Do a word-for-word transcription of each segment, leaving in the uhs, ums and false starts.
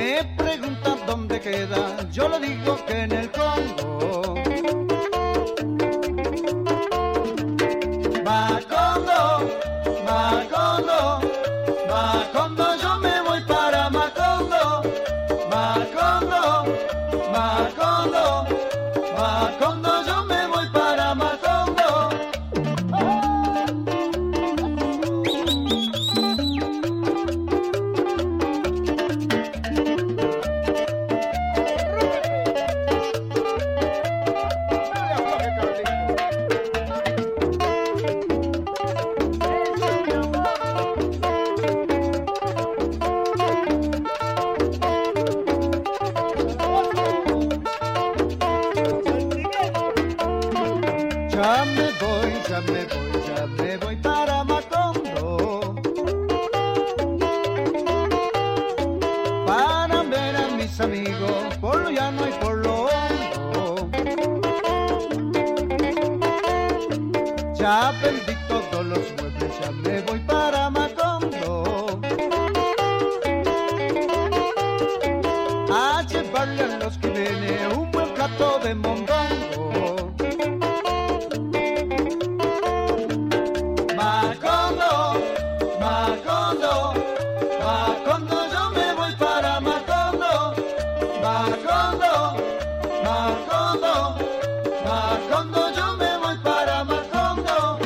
Me preguntan dónde queda, yo le digo que en el Congo. Macondo, Macondo, Macondo, yo me voy para Macondo. Macondo, Macondo, Macondo, yo me voy para Macondo. Ya me voy, ya me voy, ya me voy para Macondo, para ver a mis amigos por lo llano y por lo hondo. Ya vendí todos los muebles, ya me voy para Macondo, a llevarle a los que vienen un buen plato de mondongo. Macondo, Macondo, Macondo, yo me voy para Macondo. Macondo, Macondo, Macondo, yo me voy para Macondo.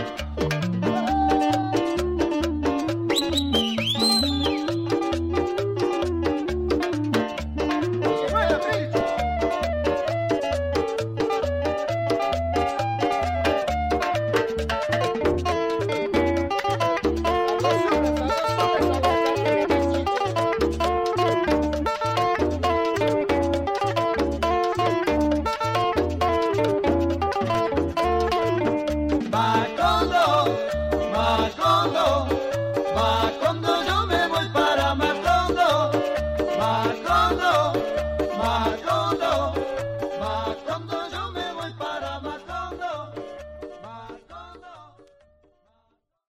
Macondo, Macondo, Macondo, yo me voy para Macondo. Macondo, Macondo.